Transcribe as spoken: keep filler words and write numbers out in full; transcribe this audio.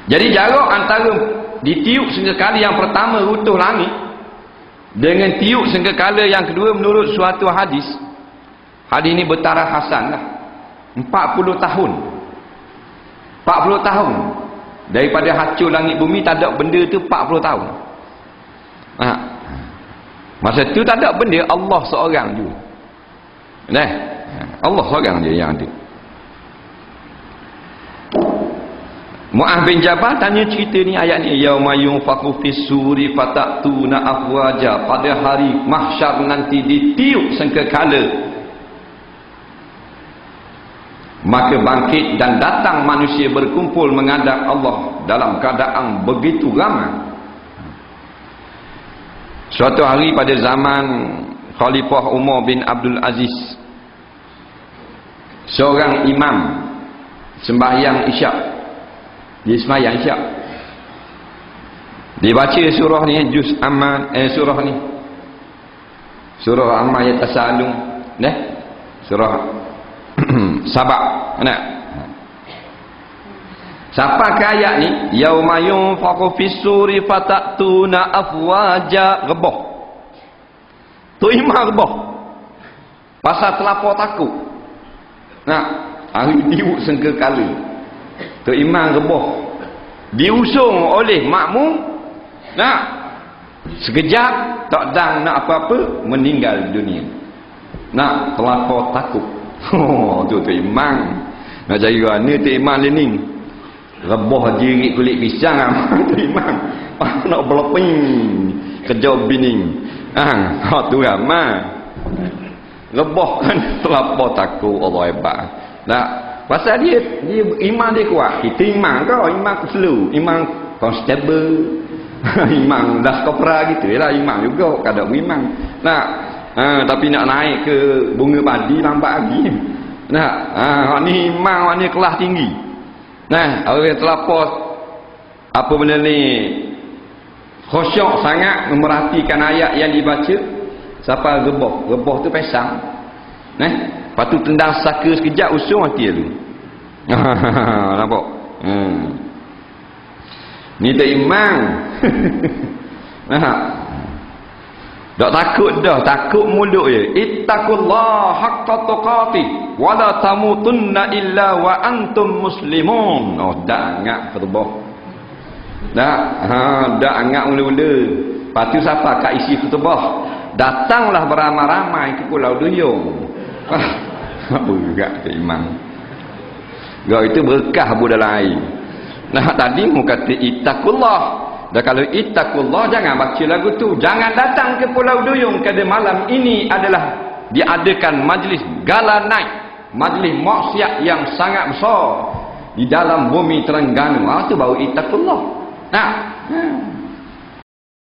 Jadi jarak antara ditiup sengkakala yang pertama runtuh langit dengan tiup sengkakala yang kedua menurut suatu hadis, hadis ini bertaraf hasan lah, empat puluh tahun. empat puluh tahun daripada hancur langit bumi, tak ada benda tu empat puluh tahun. Ha. Masa tu tak ada benda, Allah seorang je. Nah, Allah seorang je yang ada. Mu'adh bin Jabal tanya cerita ni, ayat ni, yauma yunfaqu fis suri fatatuna afwaja, pada hari mahsyar nanti ditiup sangkakala, maka bangkit dan datang manusia berkumpul menghadap Allah dalam keadaan begitu ramai. Suatu hari pada zaman Khalifah Umar bin Abdul Aziz, seorang imam sembahyang isyak, dia sembahyang isyak, dia baca surah ni, juz amma, eh, surah ni, surah amma yatasaalun, nah, surah Sabak, nak sampai ke ayat ni, yauma yunfaqu fis suri fatatuna afwaja, rebah tu imam rebah pasal terlapor takut. Nah, hari tiup sangkakala tu imam rebah diusung oleh makmum. Nah, sekejap tak dang nak apa-apa, meninggal dunia. Nah, terlapor takut. Oh, tu tu imam nak cari mana tu imam lening, rebah jerit kulit pisang ah. Tu imam ah, nak berleping kerja bining ah, ha tu ramai rebah kan, terlapor takut. Allah hebat. Nah, pasal dia dia imam dia kuat. Kita imam kau, imam slow, imam constable imam das kopra gitu lah, imam juga kadang imam. Nah, ha, tapi nak naik ke bunga padi lambat lagi. Nah, ha, ni imam ni kelas tinggi. Nah, orang terlapor apa benda ni, khusyuk sangat memerhatikan ayat yang dibaca. Siapa rebah, rebah tu pesang. Nah, lepas tu tendang saka sekejap, usung mati tu. Nampak? Hmm. Ni tak imam. Nah, tak takut dah, takut mulut je. Ittaqullah haqqa tuqatih wa la tamutunna illa wa antum muslimun. Oh, dak angkat khutbah. Dak, ha, dak angkat mula-mula. Lepas tu siapa kat isi khutbah? Datanglah beramai-ramai ke Pulau Duyung. Ah, apa juga ke imam. Gak itu berkah budaya lain. Nah, tadi mu kata ittaqullah. Dan kalau ittaqullah, jangan baca lagu tu. Jangan datang ke Pulau Duyung kerana malam ini adalah diadakan majlis gala night, majlis maksiat yang sangat besar di dalam bumi Terengganu. Ah, tu baru ittaqullah. Nah,